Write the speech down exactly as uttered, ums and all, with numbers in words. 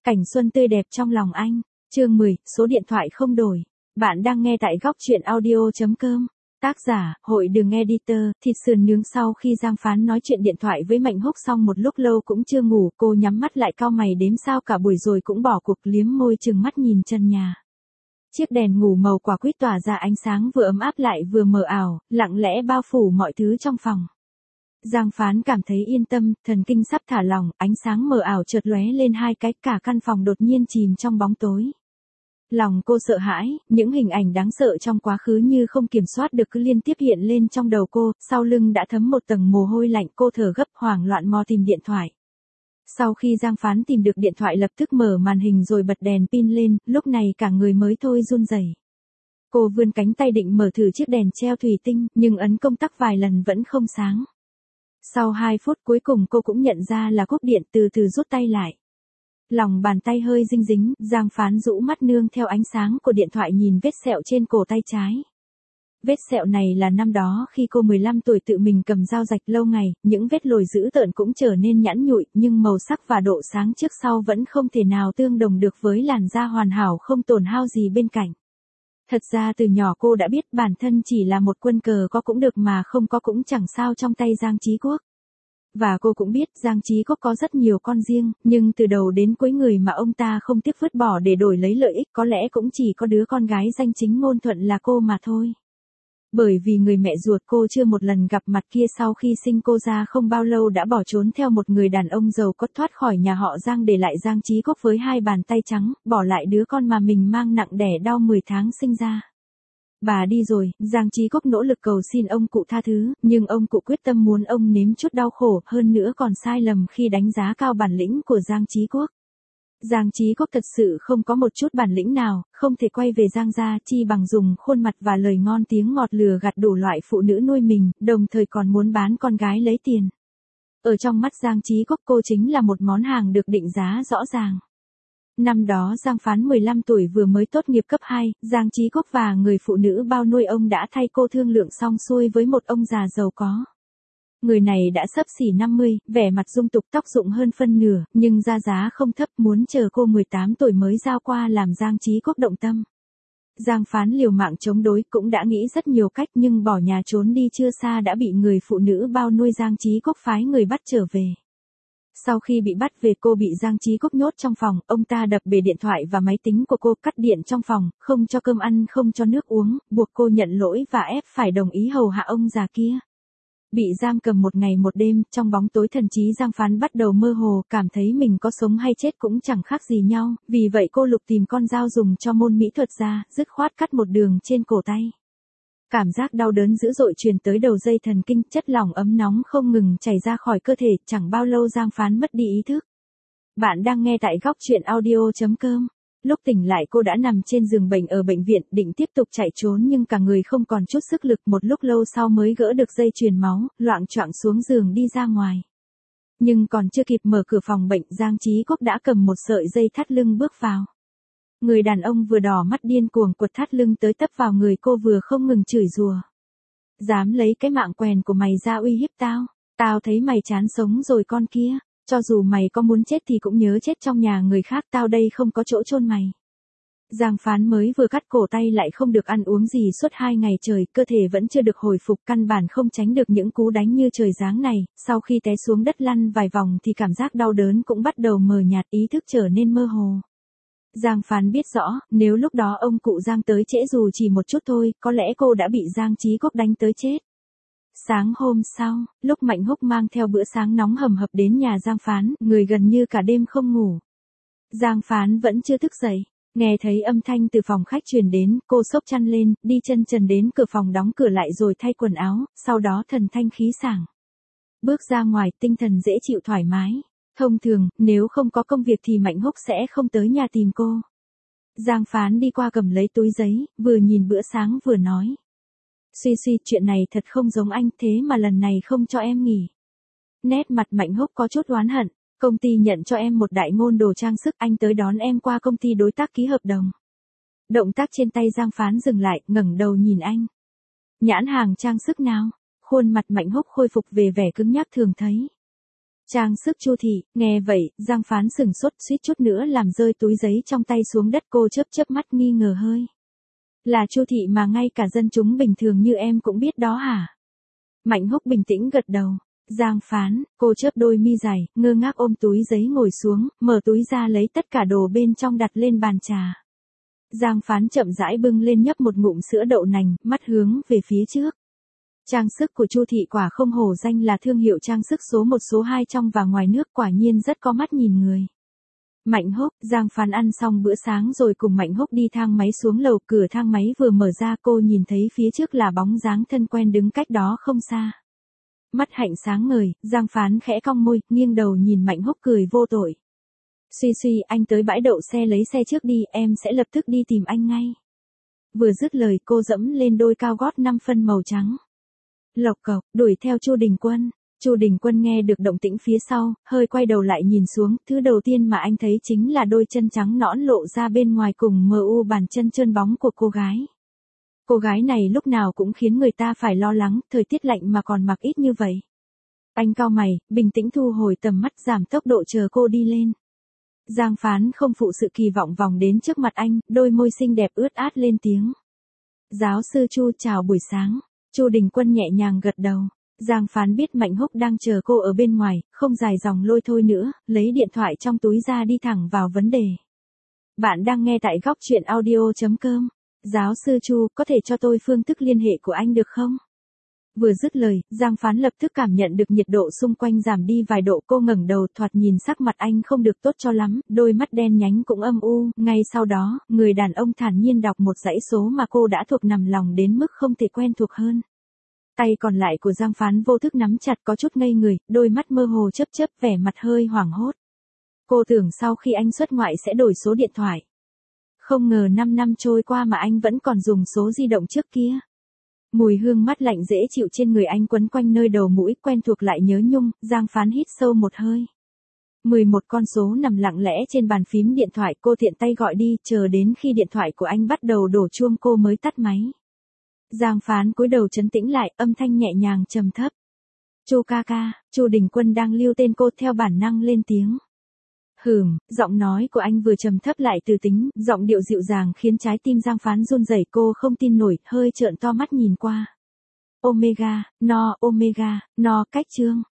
Cảnh xuân tươi đẹp trong lòng anh. Chương mười, số điện thoại không đổi. Bạn đang nghe tại góc truyện audio.com. Tác giả, Hội Đường Editor. Thịt sườn nướng. Sau khi Giang Phán nói chuyện điện thoại với Mạnh Húc xong một lúc lâu cũng chưa ngủ, cô nhắm mắt lại cau mày đếm sao cả buổi rồi cũng bỏ cuộc, liếm môi trừng mắt nhìn trần nhà. Chiếc đèn ngủ màu quả quýt tỏa ra ánh sáng vừa ấm áp lại vừa mờ ảo, lặng lẽ bao phủ mọi thứ trong phòng. Giang Phán cảm thấy yên tâm, thần kinh sắp thả lỏng, ánh sáng mờ ảo chợt lóe lên hai cái, cả căn phòng đột nhiên chìm trong bóng tối. Lòng cô sợ hãi, những hình ảnh đáng sợ trong quá khứ như không kiểm soát được cứ liên tiếp hiện lên trong đầu cô, sau lưng đã thấm một tầng mồ hôi lạnh, cô thở gấp hoảng loạn mò tìm điện thoại. Sau khi Giang Phán tìm được điện thoại lập tức mở màn hình rồi bật đèn pin lên, lúc này cả người mới thôi run rẩy. Cô vươn cánh tay định mở thử chiếc đèn treo thủy tinh, nhưng ấn công tắc vài lần vẫn không sáng. Sau hai phút cuối cùng cô cũng nhận ra là cúp điện, từ từ rút tay lại. Lòng bàn tay hơi dinh dính, Giang Phán rũ mắt nương theo ánh sáng của điện thoại nhìn vết sẹo trên cổ tay trái. Vết sẹo này là năm đó khi cô mười lăm tuổi tự mình cầm dao rạch lâu ngày, những vết lồi dữ tợn cũng trở nên nhẵn nhụi, nhưng màu sắc và độ sáng trước sau vẫn không thể nào tương đồng được với làn da hoàn hảo không tổn hao gì bên cạnh. Thật ra từ nhỏ cô đã biết bản thân chỉ là một quân cờ, có cũng được mà không có cũng chẳng sao trong tay Giang Chí Quốc. Và cô cũng biết Giang Chí Quốc có rất nhiều con riêng, nhưng từ đầu đến cuối người mà ông ta không tiếc vứt bỏ để đổi lấy lợi ích có lẽ cũng chỉ có đứa con gái danh chính ngôn thuận là cô mà thôi. Bởi vì người mẹ ruột cô chưa một lần gặp mặt kia sau khi sinh cô ra không bao lâu đã bỏ trốn theo một người đàn ông giàu có, thoát khỏi nhà họ Giang để lại Giang Chí Quốc với hai bàn tay trắng, bỏ lại đứa con mà mình mang nặng đẻ đau mười tháng sinh ra. Bà đi rồi, Giang Chí Quốc nỗ lực cầu xin ông cụ tha thứ, nhưng ông cụ quyết tâm muốn ông nếm chút đau khổ, hơn nữa còn sai lầm khi đánh giá cao bản lĩnh của Giang Chí Quốc. Giang Chí Quốc thật sự không có một chút bản lĩnh nào, không thể quay về Giang gia, chi bằng dùng khuôn mặt và lời ngon tiếng ngọt lừa gạt đủ loại phụ nữ nuôi mình, đồng thời còn muốn bán con gái lấy tiền. Ở trong mắt Giang Chí Quốc cô chính là một món hàng được định giá rõ ràng. Năm đó Giang Phán mười lăm tuổi vừa mới tốt nghiệp cấp hai, Giang Chí Quốc và người phụ nữ bao nuôi ông đã thay cô thương lượng xong xuôi với một ông già giàu có. Người này đã xấp xỉ năm mươi, vẻ mặt dung tục, tóc rụng hơn phân nửa, nhưng ra giá không thấp, muốn chờ cô mười tám tuổi mới giao qua làm Giang Chí Quốc động tâm. Giang Phán liều mạng chống đối, cũng đã nghĩ rất nhiều cách nhưng bỏ nhà trốn đi chưa xa đã bị người phụ nữ bao nuôi Giang Chí Quốc phái người bắt trở về. Sau khi bị bắt về cô bị Giang Chí Quốc nhốt trong phòng, ông ta đập bể điện thoại và máy tính của cô, cắt điện trong phòng, không cho cơm ăn không cho nước uống, buộc cô nhận lỗi và ép phải đồng ý hầu hạ ông già kia. Bị giam cầm một ngày một đêm, trong bóng tối thần trí Giang Phán bắt đầu mơ hồ, cảm thấy mình có sống hay chết cũng chẳng khác gì nhau, vì vậy cô lục tìm con dao dùng cho môn mỹ thuật ra, dứt khoát cắt một đường trên cổ tay. Cảm giác đau đớn dữ dội truyền tới đầu dây thần kinh, chất lỏng ấm nóng không ngừng chảy ra khỏi cơ thể, chẳng bao lâu Giang Phán mất đi ý thức. Bạn đang nghe tại góc truyện audio.com. Lúc tỉnh lại cô đã nằm trên giường bệnh ở bệnh viện, định tiếp tục chạy trốn nhưng cả người không còn chút sức lực, một lúc lâu sau mới gỡ được dây truyền máu, loạng choạng xuống giường đi ra ngoài. Nhưng còn chưa kịp mở cửa phòng bệnh, Giang Chí Quốc đã cầm một sợi dây thắt lưng bước vào. Người đàn ông vừa đỏ mắt điên cuồng quật thắt lưng tới tấp vào người cô vừa không ngừng chửi rủa. Dám lấy cái mạng quèn của mày ra uy hiếp tao, tao thấy mày chán sống rồi con kia, cho dù mày có muốn chết thì cũng nhớ chết trong nhà người khác, tao đây không có chỗ chôn mày. Giang Phán mới vừa cắt cổ tay lại không được ăn uống gì suốt hai ngày trời, cơ thể vẫn chưa được hồi phục, căn bản không tránh được những cú đánh như trời giáng này, sau khi té xuống đất lăn vài vòng thì cảm giác đau đớn cũng bắt đầu mờ nhạt, ý thức trở nên mơ hồ. Giang Phán biết rõ, nếu lúc đó ông cụ Giang tới trễ dù chỉ một chút thôi, có lẽ cô đã bị Giang Chí Quốc đánh tới chết. Sáng hôm sau, lúc Mạnh Húc mang theo bữa sáng nóng hầm hập đến nhà Giang Phán, người gần như cả đêm không ngủ. Giang Phán vẫn chưa thức dậy, nghe thấy âm thanh từ phòng khách truyền đến, cô xốc chăn lên, đi chân trần đến cửa phòng đóng cửa lại rồi thay quần áo, sau đó thần thanh khí sảng. Bước ra ngoài, tinh thần dễ chịu thoải mái. Thông thường, nếu không có công việc thì Mạnh Húc sẽ không tới nhà tìm cô. Giang Phán đi qua cầm lấy túi giấy, vừa nhìn bữa sáng vừa nói. Suy suy, chuyện này thật không giống anh, thế mà lần này không cho em nghỉ. Nét mặt Mạnh Húc có chút oán hận, công ty nhận cho em một đại ngôn đồ trang sức, anh tới đón em qua công ty đối tác ký hợp đồng. Động tác trên tay Giang Phán dừng lại, ngẩng đầu nhìn anh. Nhãn hàng trang sức nào? Khuôn mặt Mạnh Húc khôi phục về vẻ cứng nhắc thường thấy. Trang sức Chu thị, nghe vậy, Giang Phán sừng sốt suýt chút nữa làm rơi túi giấy trong tay xuống đất, cô chớp chớp mắt nghi ngờ hơi. Là Chu thị mà ngay cả dân chúng bình thường như em cũng biết đó hả? Mạnh Húc bình tĩnh gật đầu. Giang Phán, cô chớp đôi mi dài, ngơ ngác ôm túi giấy ngồi xuống, mở túi ra lấy tất cả đồ bên trong đặt lên bàn trà. Giang Phán chậm rãi bưng lên nhấp một ngụm sữa đậu nành, mắt hướng về phía trước. Trang sức của Chu thị quả không hổ danh là thương hiệu trang sức số một số hai trong và ngoài nước, quả nhiên rất có mắt nhìn người. Mạnh Húc, Giang Phán ăn xong bữa sáng rồi cùng Mạnh Húc đi thang máy xuống lầu, cửa thang máy vừa mở ra cô nhìn thấy phía trước là bóng dáng thân quen đứng cách đó không xa. Mắt hạnh sáng ngời, Giang Phán khẽ cong môi, nghiêng đầu nhìn Mạnh Húc cười vô tội. Suy suy, anh tới bãi đậu xe lấy xe trước đi, em sẽ lập tức đi tìm anh ngay. Vừa dứt lời cô dẫm lên đôi cao gót năm phân màu trắng. Lộc cộc, đuổi theo Chu Đình Quân. Chu Đình Quân nghe được động tĩnh phía sau, hơi quay đầu lại nhìn xuống, thứ đầu tiên mà anh thấy chính là đôi chân trắng nõn lộ ra bên ngoài cùng mờ u bàn chân trơn bóng của cô gái. Cô gái này lúc nào cũng khiến người ta phải lo lắng, thời tiết lạnh mà còn mặc ít như vậy. Anh cau mày, bình tĩnh thu hồi tầm mắt, giảm tốc độ chờ cô đi lên. Giang Phán không phụ sự kỳ vọng vòng đến trước mặt anh, đôi môi xinh đẹp ướt át lên tiếng. Giáo sư Chu, chào buổi sáng. Chu Đình Quân nhẹ nhàng gật đầu. Giang Phán biết Mạnh Húc đang chờ cô ở bên ngoài, không dài dòng lôi thôi nữa, lấy điện thoại trong túi ra đi thẳng vào vấn đề. Bạn đang nghe tại góc truyện audio chấm com. Giáo sư Chu, có thể cho tôi phương thức liên hệ của anh được không? Vừa dứt lời, Giang Phán lập tức cảm nhận được nhiệt độ xung quanh giảm đi vài độ, cô ngẩng đầu, thoạt nhìn sắc mặt anh không được tốt cho lắm, đôi mắt đen nhánh cũng âm u, ngay sau đó, người đàn ông thản nhiên đọc một dãy số mà cô đã thuộc nằm lòng đến mức không thể quen thuộc hơn. Tay còn lại của Giang Phán vô thức nắm chặt, có chút ngây người, đôi mắt mơ hồ chớp chớp, vẻ mặt hơi hoảng hốt. Cô tưởng sau khi anh xuất ngoại sẽ đổi số điện thoại. Không ngờ năm năm trôi qua mà anh vẫn còn dùng số di động trước kia. Mùi hương mát lạnh dễ chịu trên người anh quấn quanh nơi đầu mũi, quen thuộc lại nhớ nhung, Giang Phán hít sâu một hơi. mười một con số nằm lặng lẽ trên bàn phím điện thoại, cô tiện tay gọi đi, chờ đến khi điện thoại của anh bắt đầu đổ chuông cô mới tắt máy. Giang Phán cúi đầu trấn tĩnh lại, âm thanh nhẹ nhàng trầm thấp. Chu ca ca, Chu Đình Quân đang lưu tên cô, theo bản năng lên tiếng. Hừm, giọng nói của anh vừa trầm thấp lại từ tính, giọng điệu dịu dàng khiến trái tim Giang Phán run rẩy, cô không tin nổi, hơi trợn to mắt nhìn qua. Omega, no, Omega, no, cách chương.